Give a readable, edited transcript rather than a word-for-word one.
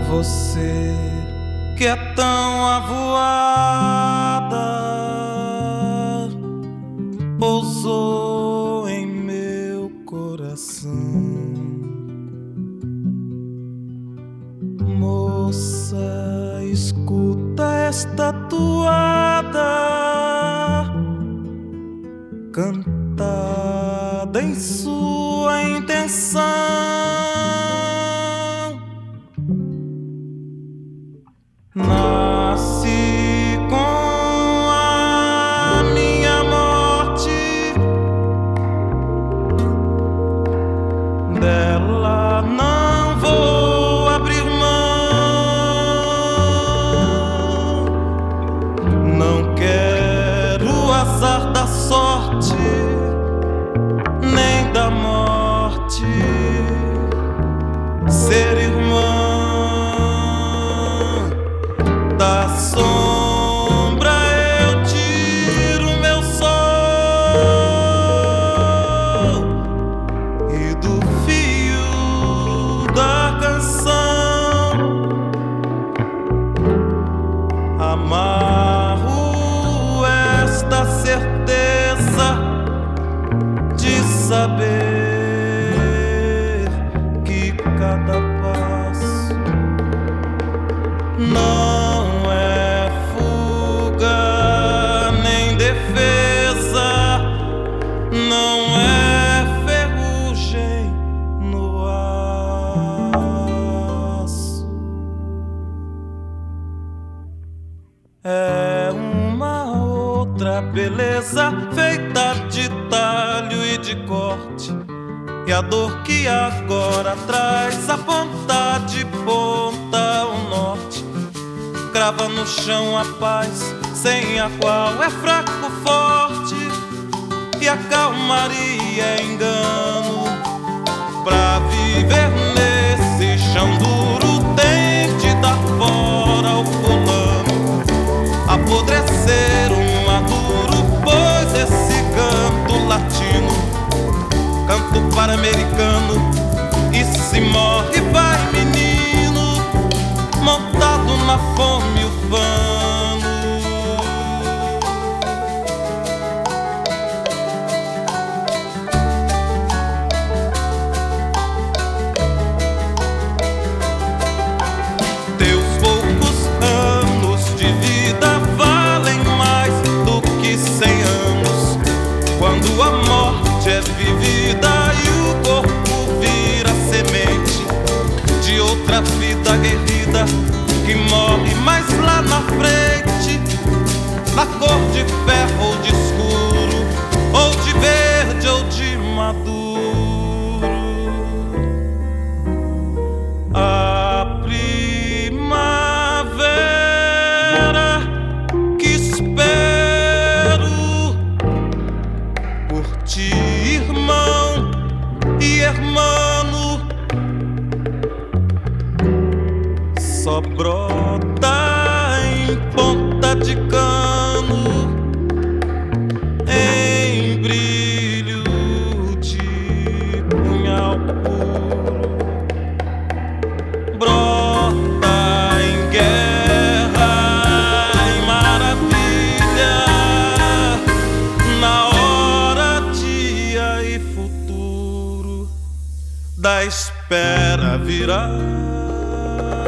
Você que é tão avoada pousou em meu coração. Moça, escuta esta toada cantada em sua intenção. Nasci com a minha morte, dela não vou abrir mão. Não quero o azar da sorte, nem da morte, ser irmão. Da sombra eu tiro meu sol, e do fio da canção amarro esta certeza de saber que cada passo não não é ferrugem no aço. É uma outra beleza feita de talho e de corte, e a dor que agora traz aponta de ponta o norte, crava no chão a paz sem a qual é fraco forte, e a calmaria é engano. Pra viver nesse chão duro tem de dar fora ao fulano, apodrecer um maduro, pois esse canto latino, canto para-americano, e se morre vai menino, montado na fome ufana. Quando a morte é vivida e o corpo vira semente de outra vida aguerrida que morre mais lá na frente, na cor de ferro ou de escuro, ou de verde ou de maduro. A primavera que espero por ti, irmão e hermano, só brota em ponta de cano, em brilho de punhal puro, brota em guerra, em maravilha, na hora, dia e futuro da espera virar.